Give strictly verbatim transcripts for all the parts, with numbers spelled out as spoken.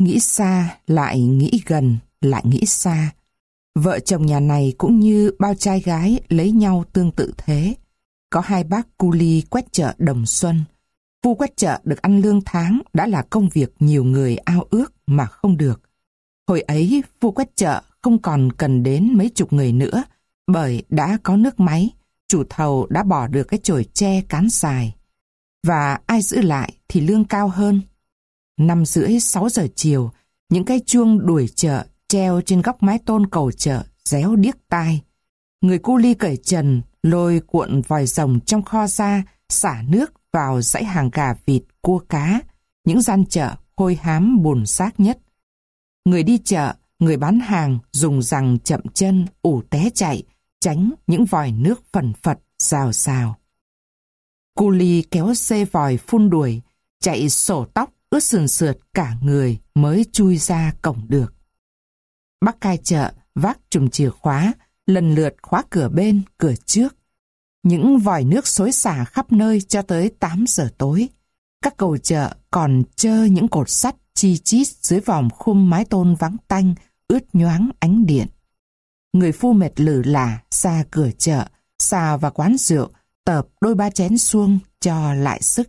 Nghĩ xa, lại nghĩ gần, lại nghĩ xa. Vợ chồng nhà này cũng như bao trai gái lấy nhau tương tự thế. Có hai bác cu li quét chợ Đồng Xuân. Phu quét chợ được ăn lương tháng đã là công việc nhiều người ao ước mà không được. Hồi ấy, phu quét chợ không còn cần đến mấy chục người nữa, bởi đã có nước máy, chủ thầu đã bỏ được cái chổi tre cán dài. Và ai giữ lại thì lương cao hơn. Năm rưỡi sáu giờ chiều, những cái chuông đuổi chợ treo trên góc mái tôn cầu chợ réo điếc tai. Người cu li cởi trần, lôi cuộn vòi rồng trong kho ra, xả nước vào dãy hàng gà vịt, cua cá, những gian chợ hôi hám bùn xác nhất. Người đi chợ, người bán hàng dùng rằng chậm chân, ủ té chạy, tránh những vòi nước phần phật, rào rào. Cu li kéo xê vòi phun đuổi, chạy sổ tóc, ướt sườn sượt cả người mới chui ra cổng được. Bác cai chợ vác chùm chìa khóa, lần lượt khóa cửa bên, cửa trước. Những vòi nước xối xả khắp nơi cho tới tám giờ tối. Các cầu chợ còn trơ những cột sắt chi chít dưới vòm khung mái tôn vắng tanh, ướt nhoáng ánh điện. Người phu mệt lử là xa cửa chợ, xà vào quán rượu, tợp đôi ba chén suông cho lại sức.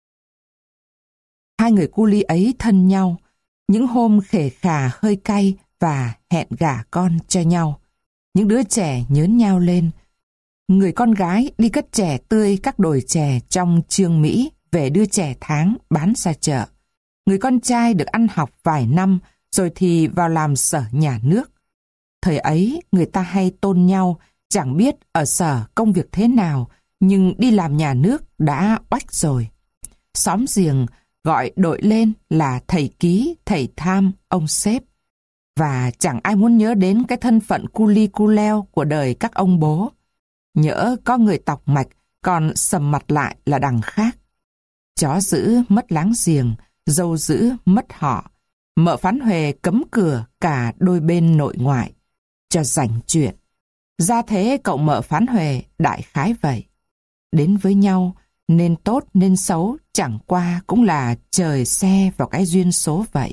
Hai người cu li ấy thân nhau, những hôm khề khà hơi cay và hẹn gả con cho nhau. Những đứa trẻ nhớn nhau lên. Người con gái đi cất chè tươi các đồi chè trong Trương Mỹ về đưa chè tháng bán ra chợ. Người con trai được ăn học vài năm rồi thì vào làm sở nhà nước. Thời ấy người ta hay tôn nhau, chẳng biết ở sở công việc thế nào, nhưng đi làm nhà nước đã oách rồi. Xóm giềng gọi đội lên là thầy ký, thầy tham, ông sếp. Và chẳng ai muốn nhớ đến cái thân phận cu li cu leo của đời các ông bố. Nhỡ có người tọc mạch, còn sầm mặt lại là đằng khác. Chó giữ mất láng giềng, dâu giữ mất họ. Mợ Phán Huệ cấm cửa cả đôi bên nội ngoại, cho rảnh chuyện. Ra thế cậu mợ Phán Huệ đại khái vậy. Đến với nhau, nên tốt nên xấu chẳng qua cũng là trời xe vào cái duyên số vậy.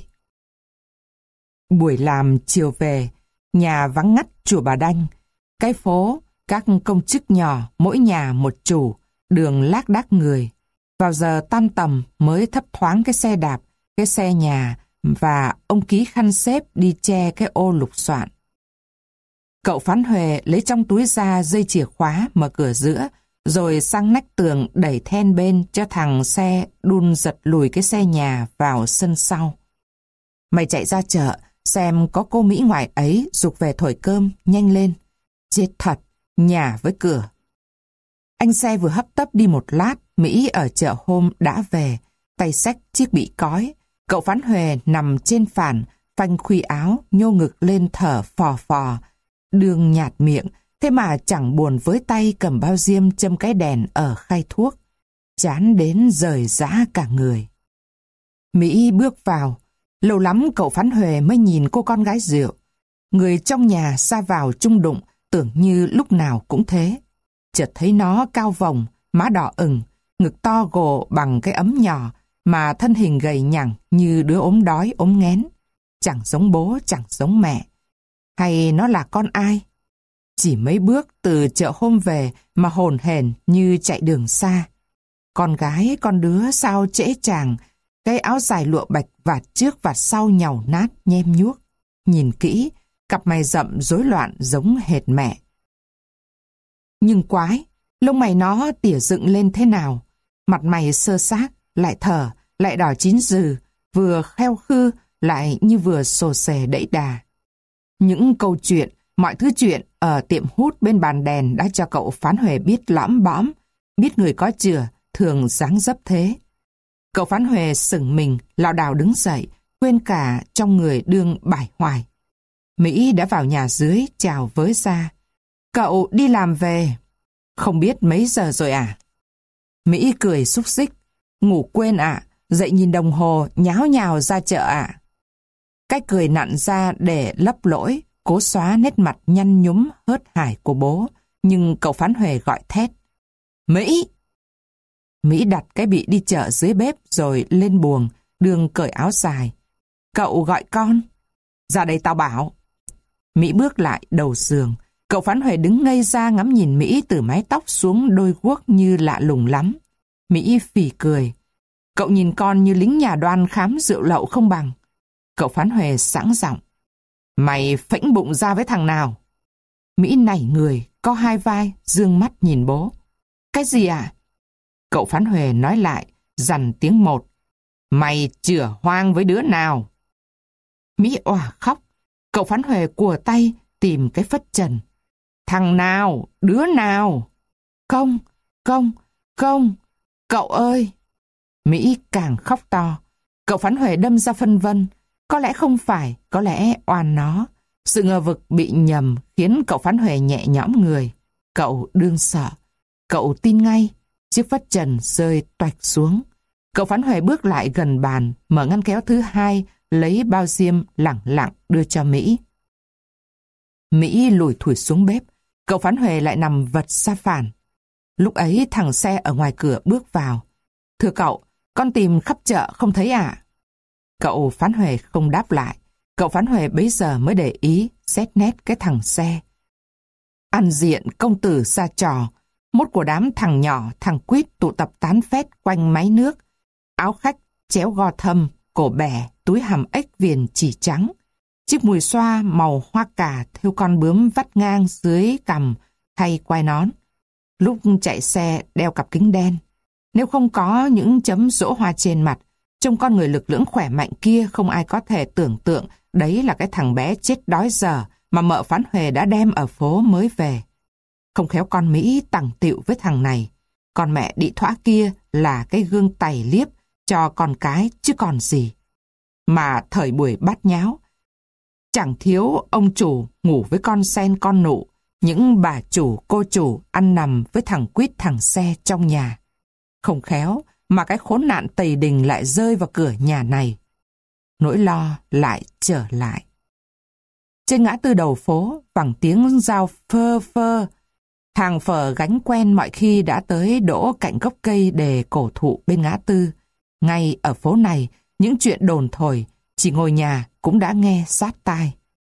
Buổi làm chiều về, nhà vắng ngắt chùa Bà Đanh. Cái phố, các công chức nhỏ, mỗi nhà một chủ, đường lác đác người. Vào giờ tan tầm mới thấp thoáng cái xe đạp, cái xe nhà và ông ký khăn xếp đi che cái ô lục soạn. Cậu Phán Huệ lấy trong túi ra dây chìa khóa mở cửa giữa, rồi sang nách tường đẩy then bên cho thằng xe đun giật lùi cái xe nhà vào sân sau. Mày chạy ra chợ, xem có cô Mỹ ngoài ấy giục về thổi cơm, nhanh lên. Chết thật, nhà với cửa. Anh xe vừa hấp tấp đi một lát, Mỹ ở chợ hôm đã về, tay xách chiếc bị cói. Cậu Phán Huệ nằm trên phản, phanh khuy áo, nhô ngực lên thở phò phò, đường nhạt miệng, thế mà chẳng buồn với tay cầm bao diêm châm cái đèn ở khay thuốc. Chán đến rời rã cả người. Mỹ bước vào. Lâu lắm cậu Phán Huệ mới nhìn cô con gái rượu. Người trong nhà ra vào chung đụng, tưởng như lúc nào cũng thế. Chợt thấy nó cao vòng, má đỏ ửng, ngực to gồ bằng cái ấm nhỏ, mà thân hình gầy nhẳng như đứa ốm đói ốm nghén. Chẳng giống bố, chẳng giống mẹ. Hay nó là con ai? Chỉ mấy bước từ chợ hôm về mà hồn hển như chạy đường xa. Con gái, con đứa sao trễ chàng, cái áo dài lụa bạch vạt trước vạt sau nhàu nát nhem nhuốc. Nhìn kỹ, cặp mày rậm rối loạn giống hệt mẹ. Nhưng quái, lông mày nó tỉa dựng lên thế nào? Mặt mày sơ xác, lại thở, lại đỏ chín rừ, vừa kheo khư, lại như vừa sồ sề đẫy đà. Những câu chuyện, mọi thứ chuyện ở tiệm hút bên bàn đèn đã cho cậu Phán Huệ biết lõm bõm, biết người có chừa thường dáng dấp thế. Cậu Phán Huệ sững mình, lảo đảo đứng dậy, quên cả trong người đương bải hoài. Mỹ đã vào nhà dưới chào với ra. Cậu đi làm về. Không biết mấy giờ rồi à? Mỹ cười xúc xích. Ngủ quên ạ, à, dậy nhìn đồng hồ nháo nhào ra chợ ạ. À. Cái cười nặn ra để lấp lỗi, cố xóa nét mặt nhăn nhúm hớt hải của bố, nhưng cậu Phán Huệ gọi thét. Mỹ! Mỹ đặt cái bị đi chợ dưới bếp rồi lên buồng, đường cởi áo dài. cậu gọi con. Ra đây tao bảo. Mỹ bước lại đầu giường. Cậu Phán Huệ đứng ngây ra ngắm nhìn Mỹ từ mái tóc xuống đôi guốc như lạ lùng lắm. Mỹ phì cười. Cậu nhìn con như lính nhà đoan khám rượu lậu không bằng. Cậu Phán Huệ sẵn giọng. Mày phễnh bụng ra với thằng nào? Mỹ nảy người, co hai vai, dương mắt nhìn bố. Cái gì ạ? À? Cậu Phán Huệ nói lại, dằn tiếng một. Mày chửa hoang với đứa nào? Mỹ òa khóc. Cậu Phán Huệ cùa tay tìm cái phất trần. Thằng nào? Đứa nào? Không, không, không. Cậu ơi! Mỹ càng khóc to. Cậu Phán Huệ đâm ra phân vân. Có lẽ không phải, có lẽ oan nó. Sự ngờ vực bị nhầm khiến cậu Phán Huệ nhẹ nhõm người. Cậu đương sợ. Cậu tin ngay. Chiếc phất trần rơi toạch xuống. Cậu Phán Huệ bước lại gần bàn, mở ngăn kéo thứ hai, lấy bao diêm lẳng lặng đưa cho Mỹ. Mỹ lủi thủi xuống bếp. Cậu Phán Huệ lại nằm vật ra phản. Lúc ấy thằng xe ở ngoài cửa bước vào. Thưa cậu, con tìm khắp chợ không thấy ạ. À? Cậu Phán Huệ không đáp lại. Cậu Phán Huệ bấy giờ mới để ý, xét nét cái thằng xe. Ăn diện công tử ra trò. Mốt của đám thằng nhỏ, thằng quýt tụ tập tán phét quanh máy nước. Áo khách, chéo go thâm, cổ bẻ, túi hàm ếch viền chỉ trắng. Chiếc mùi xoa màu hoa cà thêu con bướm vắt ngang dưới cằm hay quai nón. Lúc chạy xe đeo cặp kính đen. Nếu không có những chấm rỗ hoa trên mặt, trông con người lực lưỡng khỏe mạnh kia không ai có thể tưởng tượng đấy là cái thằng bé chết đói giờ mà mợ Phán Huệ đã đem ở phố mới về. Không khéo con Mỹ tằng tịu với thằng này. Con mẹ đĩ thoã kia là cái gương tày liếp cho con cái chứ còn gì. Mà thời buổi bát nháo, chẳng thiếu ông chủ ngủ với con sen con nụ, những bà chủ cô chủ ăn nằm với thằng quýt thằng xe trong nhà. Không khéo mà cái khốn nạn Tây Đình lại rơi vào cửa nhà này. Nỗi lo lại trở lại. Trên ngã tư đầu phố, vẳng tiếng dao phơ phơ. Hàng phở gánh quen mọi khi đã tới đỗ cạnh gốc cây đề cổ thụ bên ngã tư. Ngay ở phố này, những chuyện đồn thổi, chỉ ngồi nhà cũng đã nghe sát tai.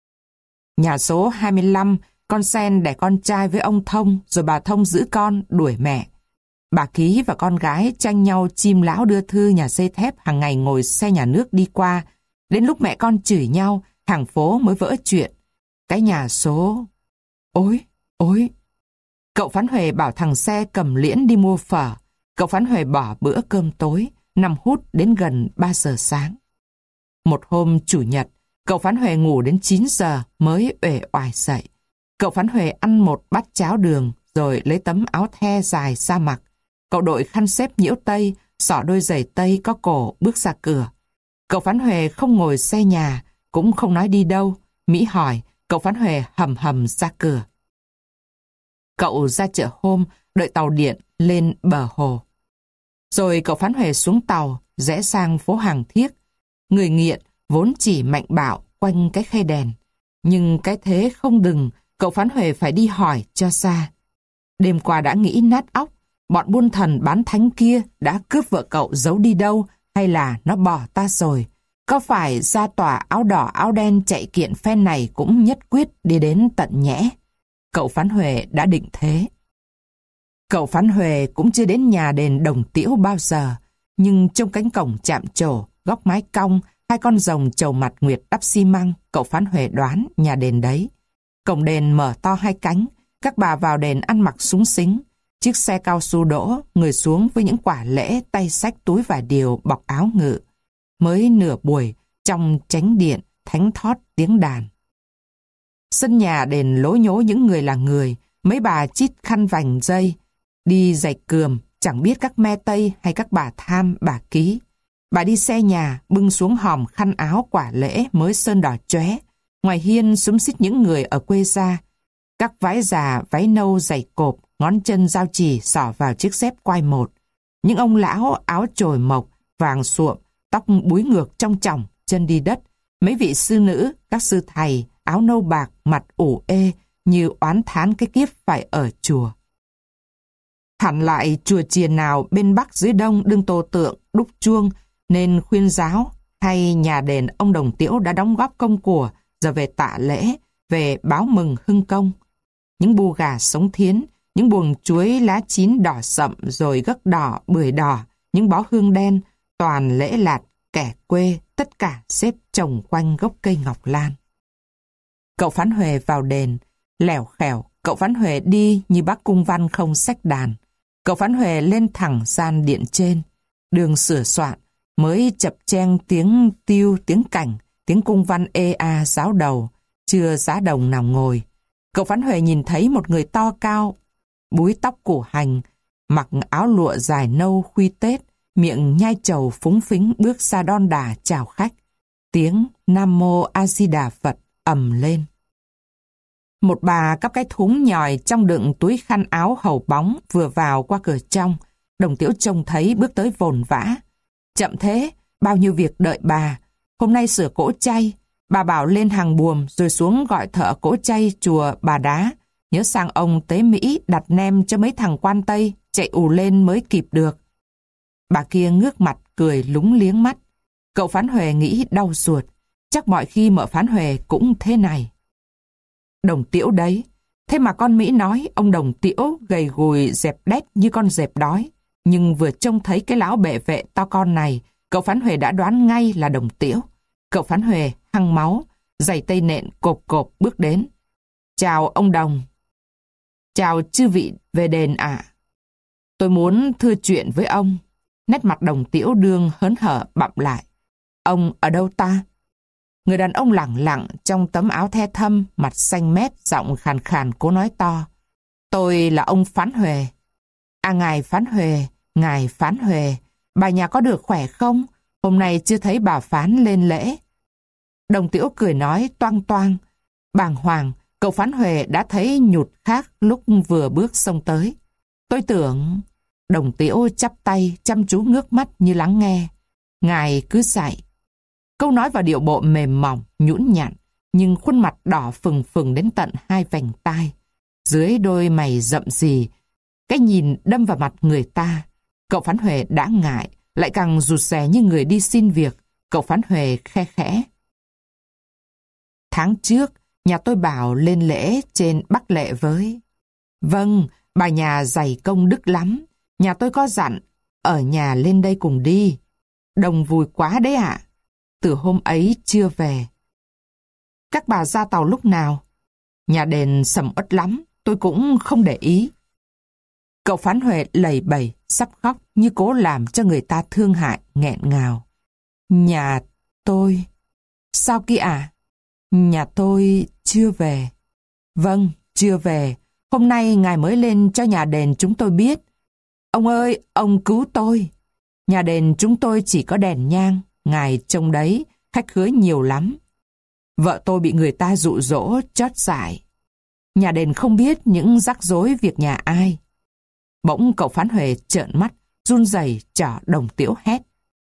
Nhà số hai mươi lăm, con sen đẻ con trai với ông Thông, rồi bà Thông giữ con, đuổi mẹ. Bà Ký và con gái tranh nhau chim lão đưa thư nhà dây thép hàng ngày ngồi xe nhà nước đi qua. Đến lúc mẹ con chửi nhau, hàng phố mới vỡ chuyện. Cái nhà số... Ôi, ôi! Cậu Phán Huệ bảo thằng xe cầm liễn đi mua phở. Cậu Phán Huệ bỏ bữa cơm tối, nằm hút đến gần ba giờ sáng. Một hôm chủ nhật, cậu Phán Huệ ngủ đến chín giờ mới uể oải dậy. Cậu Phán Huệ ăn một bát cháo đường, rồi lấy tấm áo the dài ra mặc. Cậu đội khăn xếp nhiễu tây, xỏ đôi giày tây có cổ bước ra cửa. Cậu Phán Huệ không ngồi xe nhà, cũng không nói đi đâu. Mỹ hỏi, cậu Phán Huệ hầm hầm ra cửa. Cậu ra chợ hôm, đợi tàu điện lên bờ hồ. Rồi cậu Phán Huệ xuống tàu, rẽ sang phố Hàng Thiếc. Người nghiện vốn chỉ mạnh bạo quanh cái khay đèn. Nhưng cái thế không đừng, cậu Phán Huệ phải đi hỏi cho xa. Đêm qua đã nghĩ nát óc, bọn buôn thần bán thánh kia đã cướp vợ cậu giấu đi đâu, hay là nó bỏ ta rồi. Có phải ra tòa áo đỏ áo đen chạy kiện phen này cũng nhất quyết đi đến tận nhẽ. Cậu Phán Huệ đã định thế. Cậu Phán Huệ cũng chưa đến nhà đền Đồng Tiễu bao giờ, nhưng trong cánh cổng chạm trổ, góc mái cong, hai con rồng chầu mặt nguyệt đắp xi măng, cậu Phán Huệ đoán nhà đền đấy. Cổng đền mở to hai cánh, các bà vào đền ăn mặc súng xính. Chiếc xe cao su đỗ, người xuống với những quả lễ, tay xách túi vải điều bọc áo ngự. Mới nửa buổi, trong chánh điện, thánh thót tiếng đàn. Sân nhà đền lố nhố những người là người, mấy bà chít khăn vành dây, đi giày cườm, chẳng biết các me tây hay các bà tham, bà Ký. Bà đi xe nhà, bưng xuống hòm khăn áo quả lễ mới sơn đỏ chóe. Ngoài hiên xúm xít những người ở quê ra. Các váy già, váy nâu giày cộp, ngón chân dao chì xỏ vào chiếc dép quai một. Những ông lão áo chồi mộc, vàng suộm, tóc búi ngược trong chòng, chân đi đất. Mấy vị sư nữ, các sư thầy, áo nâu bạc, mặt ủ ê, như oán thán cái kiếp phải ở chùa. Hẳn lại chùa chiền nào bên Bắc dưới Đông đương tô tượng, đúc chuông, nên khuyên giáo, hay nhà đền ông Đồng Tiễu đã đóng góp công của, giờ về tạ lễ, về báo mừng hưng công. Những bu gà sống thiến, những buồng chuối lá chín đỏ sậm rồi gấc đỏ, bưởi đỏ, những bó hương đen, toàn lễ lạt, kẻ quê, tất cả xếp chồng quanh gốc cây ngọc lan. Cậu Phán Huệ vào đền, lẻo khẻo, cậu Phán Huệ đi như bác cung văn không xách đàn. Cậu Phán Huệ lên thẳng gian điện trên, đường sửa soạn, mới chập cheng tiếng tiêu, tiếng cảnh, tiếng cung văn ê a giáo đầu, chưa giá đồng nào ngồi. Cậu Phán Huệ nhìn thấy một người to cao, búi tóc củ hành, mặc áo lụa dài nâu khuy tết, miệng nhai trầu phúng phính bước ra đon đả chào khách. Tiếng Nam Mô A Di Đà Phật ầm lên. Một bà cắp cái thúng nhòi trong đựng túi khăn áo hầu bóng vừa vào qua cửa trong. Đồng Tiễu trông thấy bước tới vồn vã. Chậm thế, bao nhiêu việc đợi bà. Hôm nay sửa cỗ chay. Bà bảo lên hàng buồm rồi xuống gọi thợ cỗ chay chùa Bà Đá. Nhớ sang ông Tế Mỹ đặt nem cho mấy thằng quan Tây, chạy ù lên mới kịp được. Bà kia ngước mặt cười lúng liếng mắt. Cậu Phán Huệ nghĩ đau ruột. Chắc mọi khi mợ Phán Huệ cũng thế này. Đồng Tiễu đấy. Thế mà con Mỹ nói ông Đồng Tiễu gầy gùi dẹp đét như con dẹp đói. Nhưng vừa trông thấy cái lão bệ vệ to con này, cậu Phán Huệ đã đoán ngay là Đồng Tiễu. Cậu Phán Huệ hăng máu, giày tây nện cộp cộp bước đến. Chào ông Đồng. Chào chư vị về đền ạ. Tôi muốn thưa chuyện với ông. Nét mặt Đồng Tiễu đương hớn hở bặm lại. Ông ở đâu ta? Người đàn ông lẳng lặng trong tấm áo the thâm, mặt xanh mét, giọng khàn khàn cố nói to. Tôi là ông Phán Huệ. À ngài Phán Huệ, ngài Phán Huệ, bà nhà có được khỏe không? Hôm nay chưa thấy bà Phán lên lễ. Đồng Tiễu cười nói toang toang. Bàng hoàng, cậu Phán Huệ đã thấy nhụt khác lúc vừa bước xông tới. Tôi tưởng... Đồng Tiễu chắp tay, chăm chú ngước mắt như lắng nghe. Ngài cứ dạy. Câu nói vào điệu bộ mềm mỏng, nhũn nhặn, nhưng khuôn mặt đỏ phừng phừng đến tận hai vành tai. Dưới đôi mày rậm rì, cái nhìn đâm vào mặt người ta. Cậu Phán Huệ đã ngại, lại càng rụt rè như người đi xin việc. Cậu Phán Huệ khe khẽ. Tháng trước, nhà tôi bảo lên lễ trên Bắc Lệ với. Vâng, bà nhà dày công đức lắm. Nhà tôi có dặn, ở nhà lên đây cùng đi. Đồng vui quá đấy ạ. Từ hôm ấy chưa về. Các bà ra tàu lúc nào? Nhà đền sầm uất lắm, tôi cũng không để ý. Cậu Phán Huệ lầy bầy, sắp khóc như cố làm cho người ta thương hại, nghẹn ngào. Nhà tôi... Sao kia à? Nhà tôi chưa về. Vâng, chưa về. Hôm nay ngài mới lên cho nhà đền chúng tôi biết. Ông ơi, ông cứu tôi. Nhà đền chúng tôi chỉ có đèn nhang. Ngài trông đấy, khách khứa nhiều lắm. Vợ tôi bị người ta dụ dỗ chót dại. Nhà đền không biết những rắc rối việc nhà ai. Bỗng cậu Phán Huệ trợn mắt, run rẩy trỏ Đồng Tiễu hét.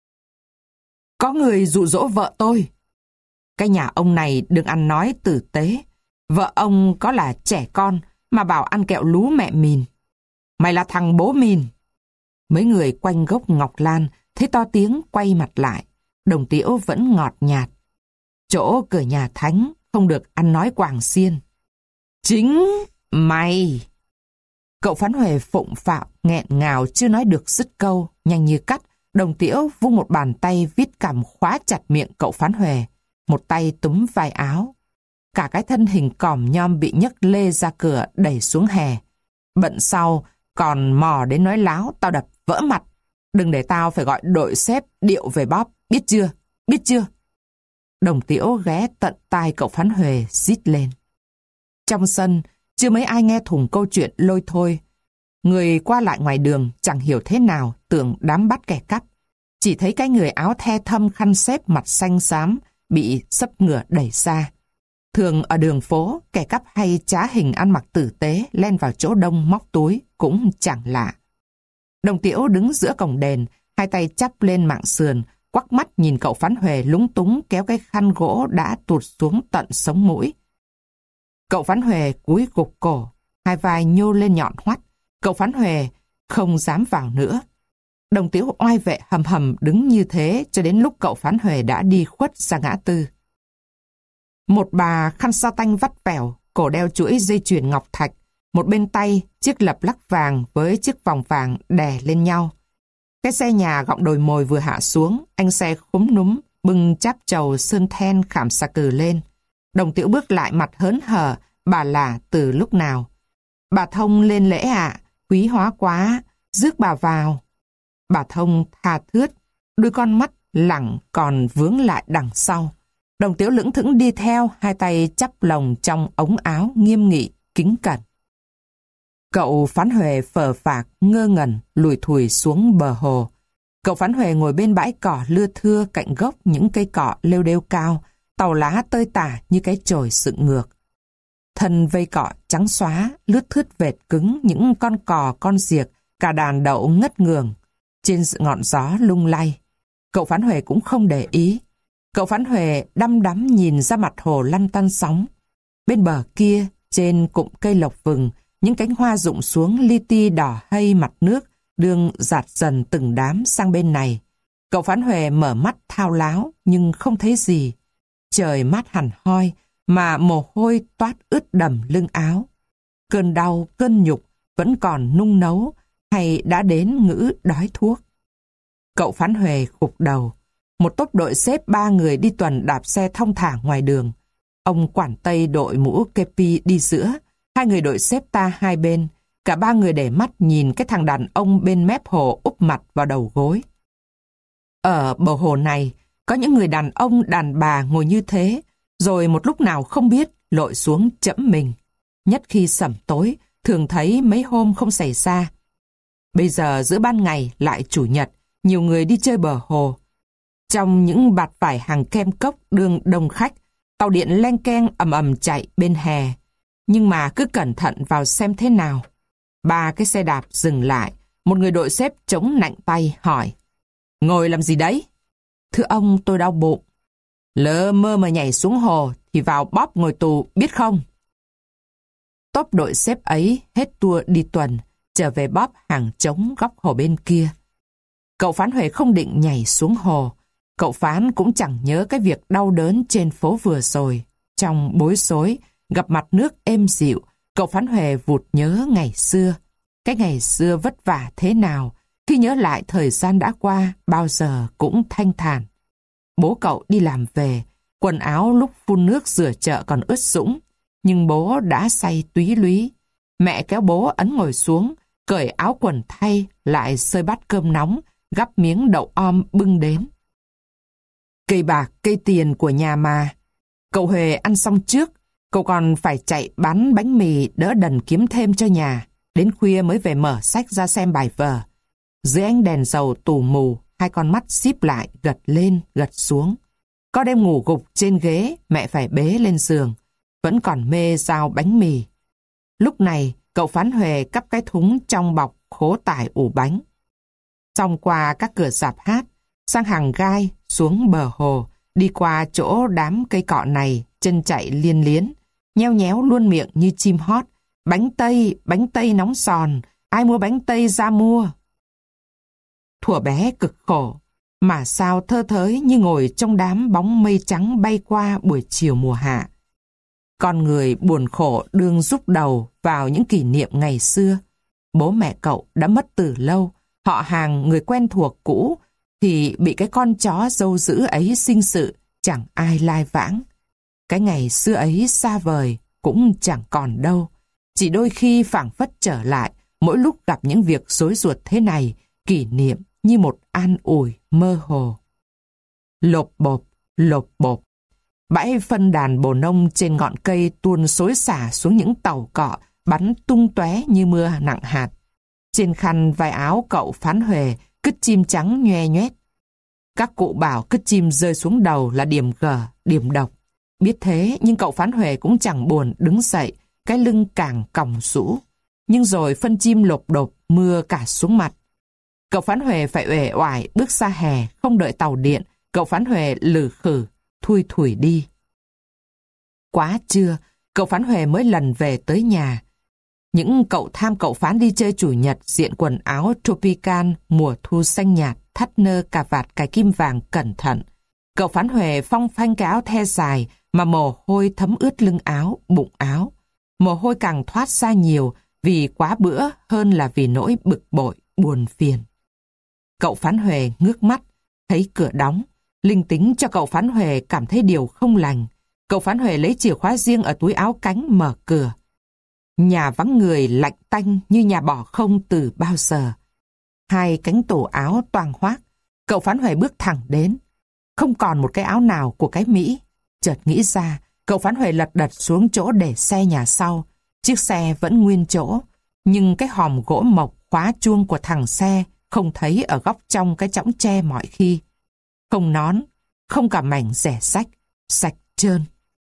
Có người dụ dỗ vợ tôi. Cái nhà ông này đừng ăn nói tử tế. Vợ ông có là trẻ con mà bảo ăn kẹo lú mẹ mìn. Mày là thằng bố mìn. Mấy người quanh gốc ngọc lan thấy to tiếng quay mặt lại. Đồng Tiễu vẫn ngọt nhạt. Chỗ cửa nhà thánh không được ăn nói quàng xiên. Chính mày. Cậu Phán Huệ phụng phạo, nghẹn ngào chưa nói được dứt câu, nhanh như cắt. Đồng Tiễu vung một bàn tay vít cằm khóa chặt miệng cậu Phán Huệ, một tay túm vai áo. Cả cái thân hình còm nhom bị nhấc lê ra cửa đẩy xuống hè. Bận sau còn mò đến nói láo, tao đập vỡ mặt. Đừng để tao phải gọi đội xếp điệu về bóp, biết chưa, biết chưa? Đồng Tiễu ghé tận tai cậu Phán Huệ rít lên. Trong sân, chưa mấy ai nghe thủng câu chuyện lôi thôi. Người qua lại ngoài đường chẳng hiểu thế nào, tưởng đám bắt kẻ cắp. Chỉ thấy cái người áo the thâm khăn xếp mặt xanh xám bị sấp ngửa đẩy ra. Thường ở đường phố, kẻ cắp hay trá hình ăn mặc tử tế len vào chỗ đông móc túi cũng chẳng lạ. Đồng Tiễu đứng giữa cổng đền, hai tay chắp lên mạng sườn, quắc mắt nhìn cậu Phán Huệ lúng túng kéo cái khăn gỗ đã tụt xuống tận sống mũi. Cậu Phán Huệ cúi gục cổ, hai vai nhô lên nhọn hoắt. Cậu Phán Huệ không dám vào nữa. Đồng Tiểu oai vệ hầm hầm đứng như thế cho đến lúc cậu Phán Huệ đã đi khuất ra ngã tư. Một bà khăn sa tanh vắt vẻo, cổ đeo chuỗi dây chuyền ngọc thạch, một bên tay chiếc lập lắc vàng với chiếc vòng vàng đè lên nhau. Cái xe nhà gọng đồi mồi vừa hạ xuống, anh xe khúm núm, bưng cháp trầu sơn then khảm xà cừ lên. Đồng Tiểu bước lại mặt hớn hở, bà là từ lúc nào. Bà Thông lên lễ ạ, quý hóa quá, rước bà vào. Bà Thông tha thướt, đôi con mắt lẳng còn vướng lại đằng sau. Đồng Tiểu lững thững đi theo, hai tay chắp lồng trong ống áo nghiêm nghị, kính cẩn. Cậu Phán Huệ phờ phạc, ngơ ngẩn, lùi thùi xuống bờ hồ. Cậu Phán Huệ ngồi bên bãi cỏ lưa thưa cạnh gốc những cây cọ lêu đêu cao, tàu lá tơi tả như cái chổi dựng ngược. Thân vây cọ trắng xóa, lướt thướt vệt cứng những con cò con diệc, cả đàn đậu ngất ngường. Trên ngọn gió lung lay. Cậu Phán Huệ cũng không để ý. Cậu Phán Huệ đăm đắm nhìn ra mặt hồ lăn tăn sóng. Bên bờ kia, trên cụm cây lộc vừng, những cánh hoa rụng xuống li ti đỏ hay mặt nước, đương dạt dần từng đám sang bên này. Cậu Phán Huệ mở mắt thao láo, nhưng không thấy gì. Trời mát hẳn hoi, mà mồ hôi toát ướt đầm lưng áo. Cơn đau, cơn nhục vẫn còn nung nấu, hay đã đến ngữ đói thuốc. Cậu Phán Huệ gục đầu. Một tốp đội xếp ba người đi tuần đạp xe thong thả ngoài đường. Ông quản tây đội mũ kepi đi giữa, hai người đội xếp ta hai bên. Cả ba người để mắt nhìn cái thằng đàn ông bên mép hồ úp mặt vào đầu gối. Ở bờ hồ này, có những người đàn ông đàn bà ngồi như thế, rồi một lúc nào không biết lội xuống chẫm mình. Nhất khi sẩm tối, thường thấy mấy hôm không xảy ra. Bây giờ giữa ban ngày lại chủ nhật, nhiều người đi chơi bờ hồ. Trong những bạt vải hàng kem cốc đường đông khách, tàu điện len keng ầm ầm chạy bên hè. Nhưng mà cứ cẩn thận vào xem thế nào. Ba cái xe đạp dừng lại, một người đội xếp chống nạnh tay hỏi. Ngồi làm gì đấy? Thưa ông, tôi đau bụng. Lỡ mơ mà nhảy xuống hồ thì vào bóp ngồi tù, biết không? Tốp đội xếp ấy hết tour đi tuần, trở về bóp hàng trống góc hồ bên kia. Cậu Phán Huệ không định nhảy xuống hồ. Cậu Phán cũng chẳng nhớ cái việc đau đớn trên phố vừa rồi. Trong bối rối, gặp mặt nước êm dịu, cậu Phán Huệ vụt nhớ ngày xưa. Cái ngày xưa vất vả thế nào, khi nhớ lại thời gian đã qua, bao giờ cũng thanh thản. Bố cậu đi làm về, quần áo lúc phun nước rửa chợ còn ướt sũng, nhưng bố đã say túy lúy. Mẹ kéo bố ấn ngồi xuống, cởi áo quần thay, lại xơi bát cơm nóng, gắp miếng đậu om bưng đến. Cây bạc, cây tiền của nhà mà. Cậu Huệ ăn xong trước, cậu còn phải chạy bán bánh mì đỡ đần kiếm thêm cho nhà. Đến khuya mới về mở sách ra xem bài vở. Dưới ánh đèn dầu tù mù, hai con mắt díp lại, gật lên, gật xuống. Có đêm ngủ gục trên ghế, mẹ phải bế lên giường. Vẫn còn mê rau bánh mì. Lúc này, cậu Phán Huệ cắp cái thúng trong bọc khố tải ủ bánh. Xong qua các cửa rạp hát, sang hàng gai, xuống bờ hồ, đi qua chỗ đám cây cọ này, chân chạy liên liến, nheo nhéo luôn miệng như chim hót. Bánh tây, bánh tây nóng giòn, ai mua bánh tây ra mua. Thuở bé cực khổ, mà sao thơ thới như ngồi trong đám bóng mây trắng bay qua buổi chiều mùa hạ. Con người buồn khổ đương rúc đầu vào những kỷ niệm ngày xưa. Bố mẹ cậu đã mất từ lâu, họ hàng người quen thuộc cũ thì bị cái con chó dâu dữ ấy sinh sự, chẳng ai lai vãng. Cái ngày xưa ấy xa vời cũng chẳng còn đâu. Chỉ đôi khi phảng phất trở lại, mỗi lúc gặp những việc rối ruột thế này, kỷ niệm như một an ủi mơ hồ. Lộp bộp, lộp bộp. Bãi phân đàn bồ nông trên ngọn cây tuôn xối xả xuống những tàu cọ, bắn tung tóe như mưa nặng hạt. Trên khăn vai áo cậu Phán Huệ, cứt chim trắng nhoe nhoét. Các cụ bảo cứt chim rơi xuống đầu là điểm gở, điểm độc. Biết thế, nhưng cậu Phán Huệ cũng chẳng buồn đứng dậy, cái lưng càng còng rũ. Nhưng rồi phân chim lộp đột, mưa cả xuống mặt. Cậu Phán Huệ phải uể oải bước ra hè, không đợi tàu điện, cậu Phán Huệ lử khử, thui thủi đi. Quá trưa, cậu Phán Huệ mới lần về tới nhà. Những cậu tham cậu phán đi chơi chủ nhật diện quần áo tropical mùa thu xanh nhạt, thắt nơ cà vạt cài kim vàng cẩn thận. Cậu phán Huệ phong phanh cái áo the dài mà mồ hôi thấm ướt lưng áo, bụng áo. Mồ hôi càng thoát ra nhiều vì quá bữa hơn là vì nỗi bực bội, buồn phiền. Cậu phán Huệ ngước mắt, thấy cửa đóng. Linh tính cho cậu phán Huệ cảm thấy điều không lành. Cậu phán Huệ lấy chìa khóa riêng ở túi áo cánh mở cửa. Nhà vắng người lạnh tanh như nhà bỏ không từ bao giờ. Hai cánh tủ áo toang hoác. Cậu phán Huệ bước thẳng đến. Không còn một cái áo nào của cái Mỹ. Chợt nghĩ ra, cậu phán Huệ lật đật xuống chỗ để xe nhà sau. Chiếc xe vẫn nguyên chỗ, nhưng cái hòm gỗ mộc khóa chuông của thằng xe không thấy ở góc trong cái chõng tre mọi khi. Không nón, không cả mảnh rẻ rách, sạch trơn.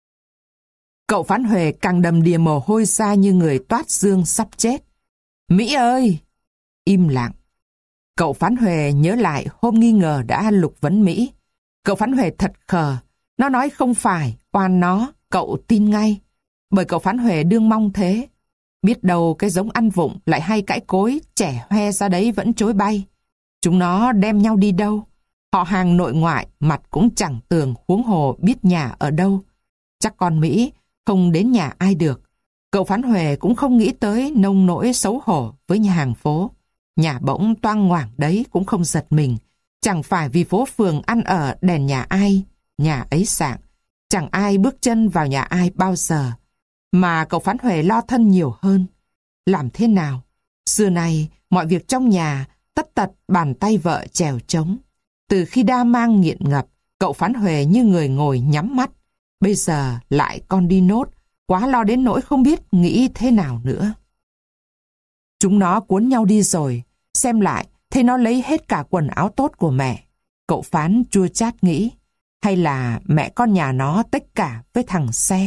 Cậu phán Huệ càng đầm đìa mồ hôi ra như người toát dương sắp chết. Mỹ ơi! Im lặng. Cậu phán Huệ nhớ lại hôm nghi ngờ đã lục vấn Mỹ. Cậu phán Huệ thật khờ. Nó nói không phải, oan nó, cậu tin ngay. Bởi cậu phán Huệ đương mong thế. Biết đâu cái giống ăn vụng lại hay cãi cối, trẻ hoe ra đấy vẫn chối bay. Chúng nó đem nhau đi đâu? Họ hàng nội ngoại, mặt cũng chẳng tường, huống hồ biết nhà ở đâu. Chắc con Mỹ không đến nhà ai được. Cậu phán Huệ cũng không nghĩ tới nông nỗi xấu hổ với nhà hàng phố. Nhà bỗng toang ngoảng đấy cũng không giật mình. Chẳng phải vì phố phường ăn ở đèn nhà ai, nhà ấy sạng. Chẳng ai bước chân vào nhà ai bao giờ. Mà cậu phán Huệ lo thân nhiều hơn. Làm thế nào? Xưa này, mọi việc trong nhà, tất tật bàn tay vợ chèo trống. Từ khi đa mang nghiện ngập, cậu phán Huệ như người ngồi nhắm mắt. Bây giờ lại con đi nốt, quá lo đến nỗi không biết nghĩ thế nào nữa. Chúng nó cuốn nhau đi rồi, xem lại, thấy nó lấy hết cả quần áo tốt của mẹ. Cậu phán chua chát nghĩ, hay là mẹ con nhà nó tách cả với thằng xe.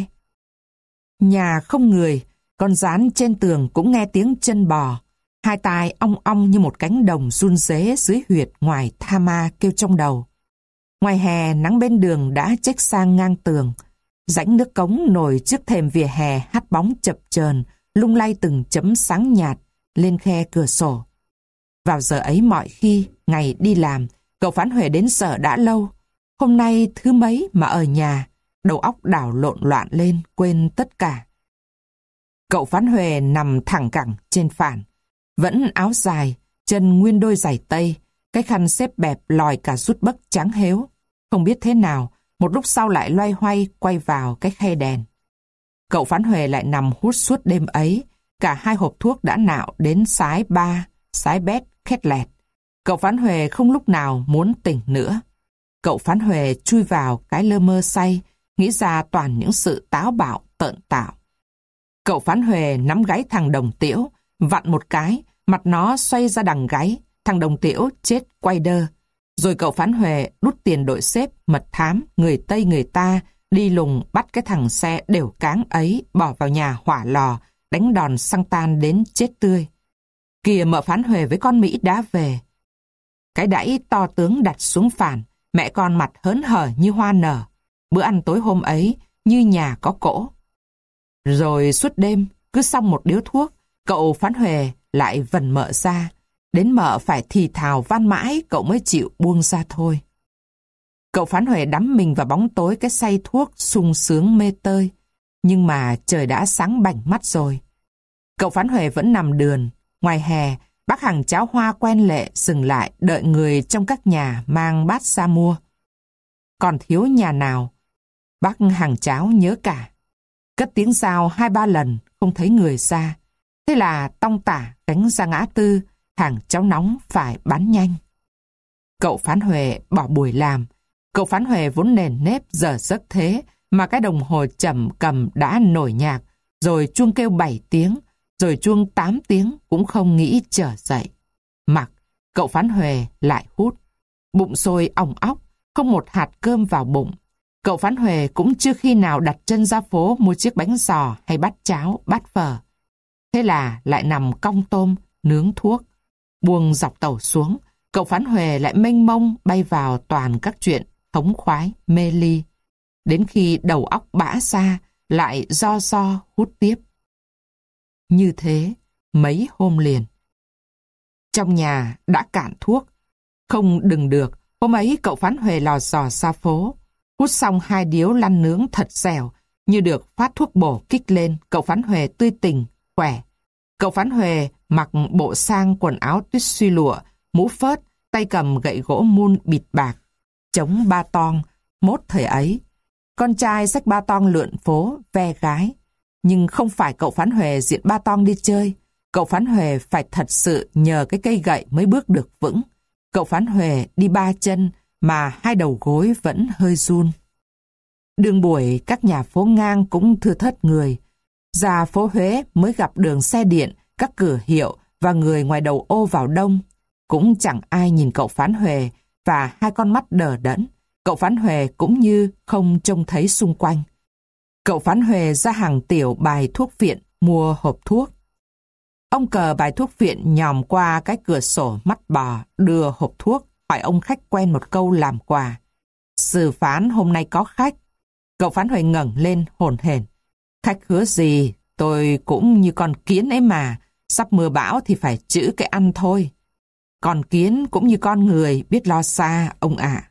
Nhà không người, con rán trên tường cũng nghe tiếng chân bò. Hai tai ong ong như một cánh đồng run rế dưới huyệt ngoài tha ma kêu trong đầu. Ngoài hè, nắng bên đường đã chếch sang ngang tường. Rãnh nước cống nổi trước thềm vỉa hè hắt bóng chập chờn, lung lay từng chấm sáng nhạt lên khe cửa sổ. Vào giờ ấy mọi khi, ngày đi làm, cậu phán Huệ đến giờ đã lâu. Hôm nay thứ mấy mà ở nhà, đầu óc đảo lộn loạn lên, quên tất cả. Cậu phán Huệ nằm thẳng cẳng trên phản, vẫn áo dài, chân nguyên đôi giày tây, cái khăn xếp bẹp lòi cả rút bấc trắng héo. Không biết thế nào, một lúc sau lại loay hoay quay vào cái khay đèn. Cậu phán Huệ lại nằm hút suốt đêm ấy, cả hai hộp thuốc đã nạo đến sái ba, sái bét, khét lẹt. Cậu phán Huệ không lúc nào muốn tỉnh nữa. Cậu phán Huệ chui vào cái lơ mơ say, nghĩ ra toàn những sự táo bạo, tợn tạo. Cậu phán Huệ nắm gáy thằng Đồng Tiễu, vặn một cái, mặt nó xoay ra đằng gáy, thằng Đồng Tiễu chết quay đơ. Rồi cậu phán Huệ đút tiền đội xếp, mật thám, người Tây người ta, đi lùng bắt cái thằng xe đều cáng ấy, bỏ vào nhà hỏa lò, đánh đòn xăng tan đến chết tươi. Kìa mợ phán Huệ với con Mỹ đã về. Cái đẫy to tướng đặt xuống phản, mẹ con mặt hớn hở như hoa nở. Bữa ăn tối hôm ấy như nhà có cỗ. Rồi suốt đêm, cứ xong một điếu thuốc, cậu phán Huệ lại vần mợ ra. Đến mợ phải thì thào van mãi cậu mới chịu buông ra thôi. Cậu phán Huệ đắm mình vào bóng tối cái say thuốc sung sướng mê tơi. Nhưng mà trời đã sáng bảnh mắt rồi. Cậu phán Huệ vẫn nằm đườn. Ngoài hè, bác hàng cháo hoa quen lệ dừng lại đợi người trong các nhà mang bát ra mua. Còn thiếu nhà nào, bác hàng cháo nhớ cả. Cất tiếng rao hai ba lần, không thấy người ra. Thế là tong tả gánh ra ngã tư, hàng cháo nóng phải bán nhanh. Cậu phán Huệ bỏ buổi làm. Cậu phán Huệ vốn nền nếp giờ giấc thế, mà cái đồng hồ chậm cầm đã nổi nhạc, rồi chuông kêu bảy tiếng, rồi chuông tám tiếng cũng không nghĩ trở dậy. Mặc, cậu phán Huệ lại hút. Bụng sôi òng óc, không một hạt cơm vào bụng. Cậu phán Huệ cũng chưa khi nào đặt chân ra phố mua chiếc bánh giò hay bát cháo, bát phở. Thế là lại nằm cong tôm, nướng thuốc. Buông dọc tàu xuống, cậu phán Huệ lại mênh mông bay vào toàn các chuyện thống khoái, mê ly. Đến khi đầu óc bã ra, lại do do hút tiếp. như thế mấy hôm liền. Trong nhà đã cạn thuốc. Không đừng được, hôm ấy cậu Phán Huệ lò dò ra phố. Hút xong hai điếu lăn nướng thật dẻo, như được phát thuốc bổ kích lên, cậu Phán Huệ tươi tỉnh, khỏe. Cậu Phán Huệ mặc bộ sang quần áo tuyết suy lụa, mũ phớt, tay cầm gậy gỗ mun bịt bạc, chống ba tong, mốt thời ấy. Con trai xách ba tong lượn phố, ve gái. Nhưng không phải cậu Phán Huệ diện ba tong đi chơi. Cậu Phán Huệ phải thật sự nhờ cái cây gậy mới bước được vững. Cậu Phán Huệ đi ba chân mà hai đầu gối vẫn hơi run. Đường buổi các nhà phố ngang cũng thưa thớt người. Ra phố Huế mới gặp đường xe điện, các cửa hiệu và người ngoài đầu ô vào đông. Cũng chẳng ai nhìn cậu Phán Huệ và hai con mắt đờ đẫn. Cậu Phán Huệ cũng như không trông thấy xung quanh. Cậu Phán Huệ ra hàng tiểu bài thuốc viện mua hộp thuốc. Ông cờ bài thuốc viện nhòm qua cái cửa sổ mắt bò đưa hộp thuốc, hỏi ông khách quen một câu làm quà. Sư Phán hôm nay có khách. Cậu Phán Huệ ngẩng lên hổn hển. Khách hứa gì, tôi cũng như con kiến ấy mà, sắp mưa bão thì phải chữ cái ăn thôi. Con kiến cũng như con người, biết lo xa, ông ạ.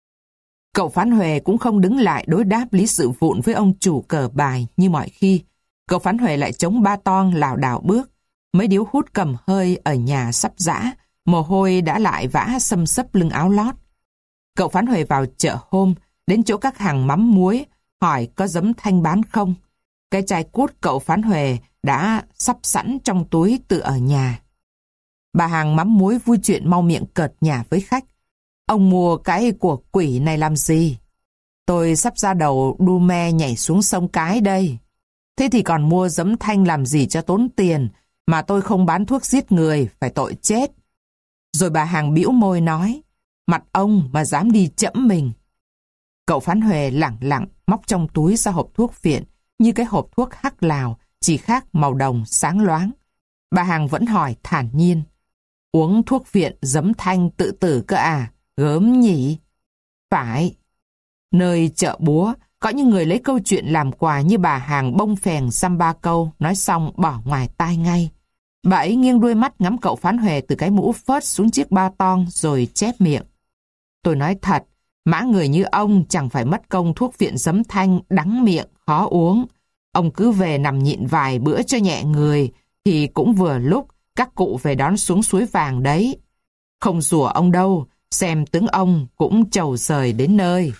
Cậu Phán Huệ cũng không đứng lại đối đáp lý sự vụn với ông chủ cờ bài như mọi khi. Cậu Phán Huệ lại chống ba tong lảo đảo bước. Mấy điếu hút cầm hơi ở nhà sắp giã, mồ hôi đã lại vã xâm xấp lưng áo lót. Cậu Phán Huệ vào chợ hôm, đến chỗ các hàng mắm muối, hỏi có giấm thanh bán không. Cái chai cút cậu Phán Huệ đã sắp sẵn trong túi từ ở nhà. Bà hàng mắm muối vui chuyện mau miệng cợt nhả với khách. Ông mua cái của quỷ này làm gì? Tôi sắp ra đầu đu me nhảy xuống sông Cái đây. Thế thì còn mua giấm thanh làm gì cho tốn tiền, mà tôi không bán thuốc giết người, phải tội chết. Rồi bà hàng bĩu môi nói, mặt ông mà dám đi chẫm mình. Cậu Phán Huệ lẳng lặng móc trong túi ra hộp thuốc viện, như cái hộp thuốc hắc lào, chỉ khác màu đồng sáng loáng. Bà hàng vẫn hỏi thản nhiên, uống thuốc viện giấm thanh tự tử cơ à, gớm nhỉ? Phải. Nơi chợ búa, có những người lấy câu chuyện làm quà như bà hàng bông phèn xăm ba câu, nói xong bỏ ngoài tai ngay. Bà ấy nghiêng đuôi mắt ngắm cậu Phán Huệ từ cái mũ phớt xuống chiếc ba tong rồi chép miệng. Tôi nói thật, mã người như ông chẳng phải mất công thuốc viện giấm thanh đắng miệng, khó uống. Ông cứ về nằm nhịn vài bữa cho nhẹ người, thì cũng vừa lúc các cụ về đón xuống suối vàng đấy. Không rủa ông đâu, xem tướng ông cũng trầu rời đến nơi.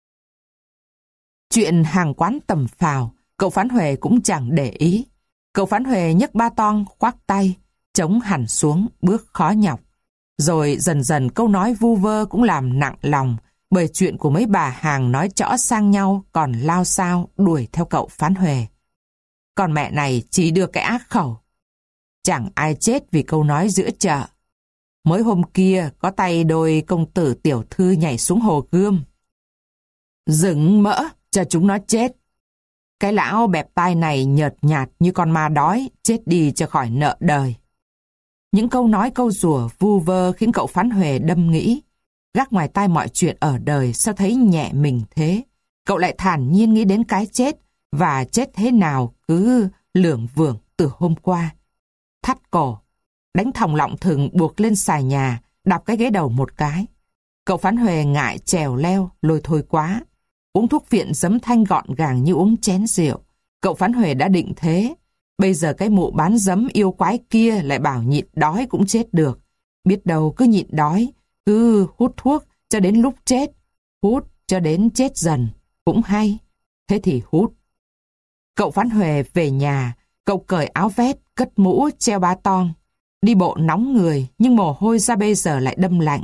Chuyện hàng quán tầm phào, cậu Phán Huệ cũng chẳng để ý. Cậu Phán Huệ nhấc ba tong khoác tay, chống hẳn xuống, bước khó nhọc. Rồi dần dần câu nói vu vơ cũng làm nặng lòng, bởi chuyện của mấy bà hàng nói chõ sang nhau còn lao sao đuổi theo cậu Phán Huệ. Còn mẹ này chỉ đưa cái ác khẩu. Chẳng ai chết vì câu nói giữa chợ. Mới hôm kia có tay đôi công tử tiểu thư nhảy xuống hồ Gươm. Dừng mỡ cho chúng nó chết. Cái lão bẹp tai này nhợt nhạt như con ma đói, chết đi cho khỏi nợ đời. Những câu nói câu rủa vu vơ khiến cậu Phán Huệ đâm nghĩ. Gác ngoài tai mọi chuyện ở đời sao thấy nhẹ mình thế. Cậu lại thản nhiên nghĩ đến cái chết, và chết thế nào cứ lưởng vưởng từ hôm qua. Thắt cổ, đánh thòng lọng thừng buộc lên xà nhà, đạp cái ghế đầu một cái. Cậu Phán Huệ ngại trèo leo, lôi thôi quá. Uống thuốc viện giấm thanh gọn gàng như uống chén rượu. Cậu Phán Huệ đã định thế. Bây giờ cái mụ bán giấm yêu quái kia lại bảo nhịn đói cũng chết được. Biết đâu cứ nhịn đói, cứ hút thuốc cho đến lúc chết. Hút cho đến chết dần, cũng hay. Thế thì hút. Cậu Phán Huệ về nhà, cậu cởi áo vét, cất mũ, treo ba tong. Đi bộ nóng người, nhưng mồ hôi ra bây giờ lại đâm lạnh.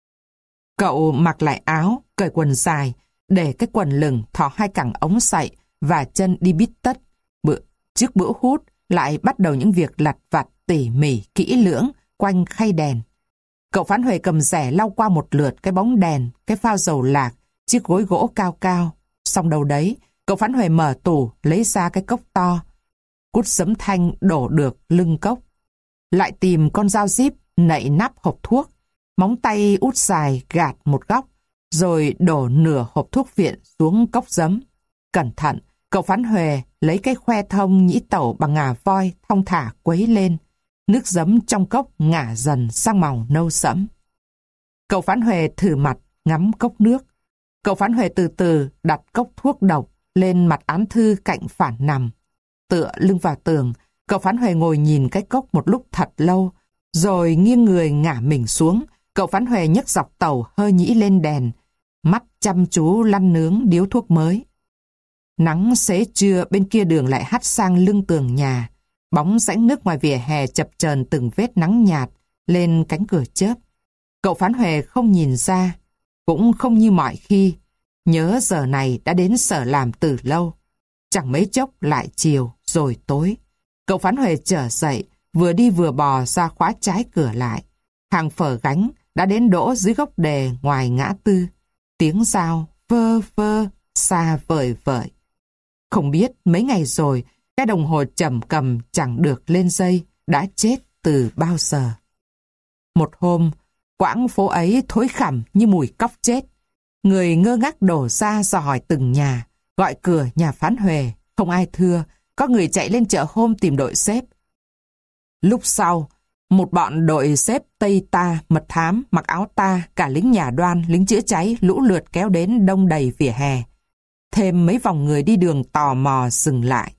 Cậu mặc lại áo, cởi quần dài, để cái quần lửng thò hai cẳng ống sậy và chân đi bít tất. Bữa, trước bữa hút, lại bắt đầu những việc lặt vặt tỉ mỉ, kỹ lưỡng, quanh khay đèn. Cậu Phán Huệ cầm rẻ lau qua một lượt cái bóng đèn, cái phao dầu lạc, chiếc gối gỗ cao cao. Xong đầu đấy, cậu Phán Huệ mở tủ, lấy ra cái cốc to. Cút giấm thanh đổ được lưng cốc. Lại tìm con dao díp, nạy nắp hộp thuốc. Móng tay út dài gạt một góc, rồi đổ nửa hộp thuốc viện xuống cốc giấm. Cẩn thận, cậu Phán Huệ lấy cái khoe thông nhĩ tẩu bằng ngà voi thong thả quấy lên. Nước giấm trong cốc ngả dần sang màu nâu sẫm. Cậu Phán Huệ thử mặt ngắm cốc nước. Cậu Phán Huệ từ từ đặt cốc thuốc độc lên mặt án thư cạnh phản nằm. Tựa lưng vào tường, cậu Phán Huệ ngồi nhìn cái cốc một lúc thật lâu, rồi nghiêng người ngả mình xuống. Cậu Phán Huệ nhấc dọc tàu hơi nhĩ lên đèn, mắt chăm chú lăn nướng điếu thuốc mới. Nắng xế trưa bên kia đường lại hắt sang lưng tường nhà. Bóng rãnh nước ngoài vỉa hè chập chờn từng vết nắng nhạt lên cánh cửa chớp. Cậu Phán Huệ không nhìn ra, cũng không như mọi khi. Nhớ giờ này đã đến sở làm từ lâu. Chẳng mấy chốc lại chiều rồi tối. Cậu Phán Huệ trở dậy, vừa đi vừa bò ra khóa trái cửa lại. Hàng phở gánh đã đến đỗ dưới gốc đề ngoài ngã tư. Tiếng dao vơ vơ xa vời vợi. Không biết mấy ngày rồi, cái đồng hồ trầm cầm chẳng được lên dây, đã chết từ bao giờ. Một hôm, quãng phố ấy thối khẳm như mùi cóc chết. Người ngơ ngác đổ ra dò hỏi từng nhà, gọi cửa nhà Phán Huệ, không ai thưa, có người chạy lên chợ hôm tìm đội xếp. Lúc sau, một bọn đội xếp Tây ta, mật thám, mặc áo ta, cả lính nhà đoan, lính chữa cháy lũ lượt kéo đến đông đầy vỉa hè. Thêm mấy vòng người đi đường tò mò dừng lại.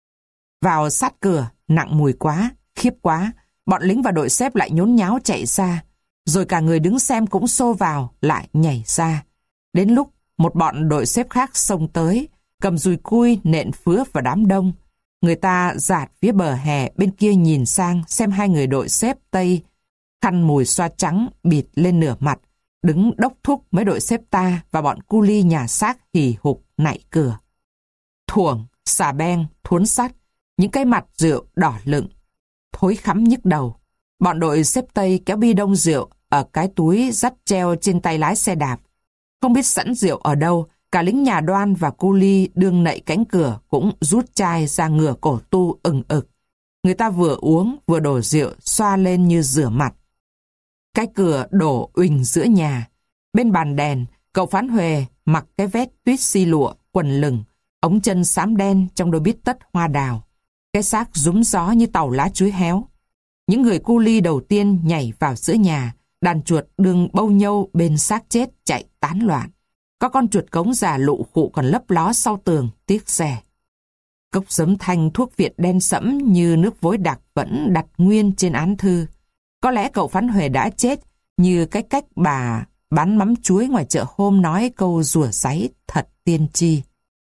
Vào sát cửa, nặng mùi quá, khiếp quá, bọn lính và đội xếp lại nhốn nháo chạy ra, rồi cả người đứng xem cũng xô vào, lại nhảy ra. Đến lúc một bọn đội xếp khác xông tới, cầm dùi cui nện phứa vào đám đông. Người ta dạt phía bờ hè bên kia nhìn sang xem hai người đội xếp Tây, khăn mùi xoa trắng bịt lên nửa mặt, đứng đốc thúc mấy đội xếp ta và bọn cu li nhà xác hì hục nạy cửa. Thuồng, xà beng, thuốn sắt, những cái mặt rượu đỏ lựng, thối khắm nhức đầu. Bọn đội xếp Tây kéo bi đông rượu ở cái túi dắt treo trên tay lái xe đạp. Không biết sẵn rượu ở đâu, cả lính nhà đoan và cu li đương nạy cánh cửa cũng rút chai ra ngửa cổ tu ừng ực. Người ta vừa uống vừa đổ rượu xoa lên như rửa mặt. Cái cửa đổ uỳnh giữa nhà. Bên bàn đèn, cậu Phán Huệ mặc cái vest tuyết xi lụa, quần lửng, ống chân xám đen trong đôi bít tất hoa đào. Cái xác rúm gió như tàu lá chuối héo. Những người cu li đầu tiên nhảy vào giữa nhà, đàn chuột đương bâu nhâu bên xác chết chạy tán loạn. Có con chuột cống già lụ khụ còn lấp ló sau tường, tiếc rẻ. Cốc giấm thanh thuốc viện đen sẫm như nước vối đặc vẫn đặt nguyên trên án thư. Có lẽ cậu Phán Huệ đã chết như cái cách bà bán mắm chuối ngoài chợ hôm nói câu rủa ráy thật tiên tri.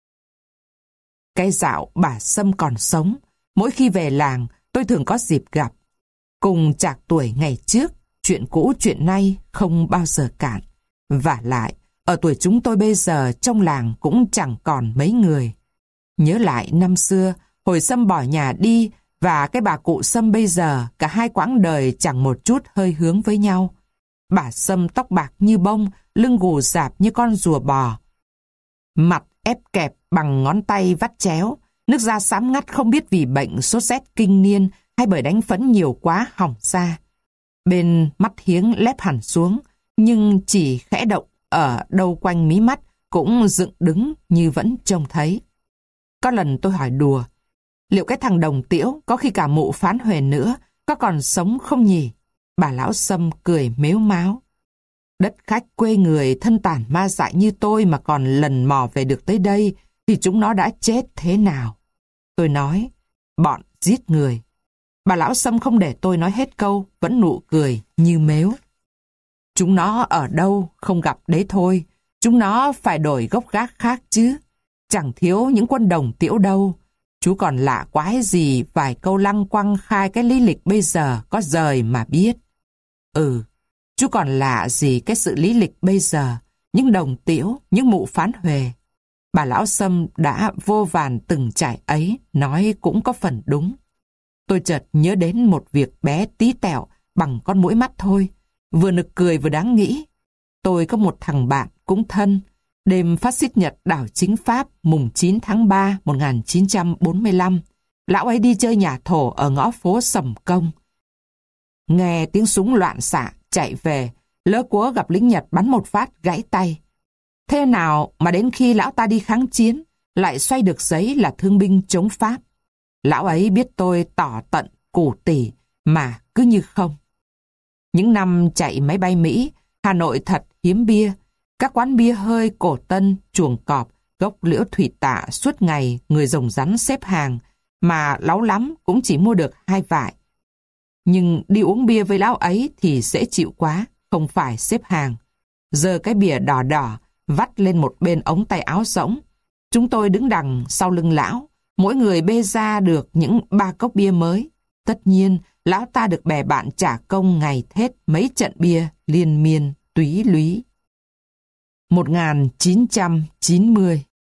Cái dạo bà Sâm còn sống, mỗi khi về làng tôi thường có dịp gặp. Cùng chạc tuổi ngày trước, chuyện cũ chuyện nay không bao giờ cạn. Vả lại, ở tuổi chúng tôi bây giờ trong làng cũng chẳng còn mấy người. Nhớ lại năm xưa, hồi Sâm bỏ nhà đi và cái bà cụ Sâm bây giờ, cả hai quãng đời chẳng một chút hơi hướng với nhau. Bà Sâm tóc bạc như bông, lưng gù rạp như con rùa bò. Mặt ép kẹp bằng ngón tay vắt chéo, nước da xám ngắt không biết vì bệnh sốt rét kinh niên hay bởi đánh phấn nhiều quá hỏng da. Bên mắt hiếng lép hẳn xuống, nhưng chỉ khẽ động ở đâu quanh mí mắt cũng dựng đứng như vẫn trông thấy. Có lần tôi hỏi đùa, liệu cái thằng Đồng Tiễu có khi cả mụ Phán Huệ nữa có còn sống không nhỉ? Bà lão Sâm cười mếu máo. Đất khách quê người thân tàn ma dại như tôi mà còn lần mò về được tới đây thì chúng nó đã chết thế nào? Tôi nói, bọn giết người. Bà lão Sâm không để tôi nói hết câu, vẫn nụ cười như mếu. Chúng nó ở đâu không gặp đấy thôi, chúng nó phải đổi gốc gác khác chứ. Chẳng thiếu những quân Đồng Tiễu đâu. Chú còn lạ quái gì vài câu lăng quăng khai cái lý lịch bây giờ có rời mà biết. Ừ, chú còn lạ gì cái sự lý lịch bây giờ, những Đồng Tiễu, những mụ Phán Huệ. Bà lão Sâm đã vô vàn từng trải ấy, nói cũng có phần đúng. Tôi chợt nhớ đến một việc bé tí tẹo bằng con mũi mắt thôi, vừa nực cười vừa đáng nghĩ. Tôi có một thằng bạn cũng thân, đêm phát xít Nhật đảo chính Pháp mùng chín tháng ba một nghìn chín trăm bốn mươi lăm, lão ấy đi chơi nhà thổ ở ngõ phố Sầm Công. Nghe tiếng súng loạn xạ chạy về, lỡ cúa gặp lính Nhật bắn một phát gãy tay. Thế nào mà đến khi lão ta đi kháng chiến, lại xoay được giấy là thương binh chống Pháp. Lão ấy biết tôi tỏ tận củ tỉ mà cứ như không. Những năm chạy máy bay Mỹ, Hà Nội thật hiếm bia. Các quán bia hơi Cổ Tân, Chuồng Cọp, Gốc Liễu Thủy Tạ suốt ngày người rồng rắn xếp hàng, mà láu lắm cũng chỉ mua được hai vại. Nhưng đi uống bia với lão ấy thì dễ chịu quá, không phải xếp hàng. Giờ cái bìa đỏ đỏ, vắt lên một bên ống tay áo rỗng. Chúng tôi đứng đằng sau lưng lão, mỗi người bê ra được những ba cốc bia mới. Tất nhiên, lão ta được bè bạn trả công ngày Tết mấy trận bia liên miên túy lúy. một nghìn chín trăm chín mươi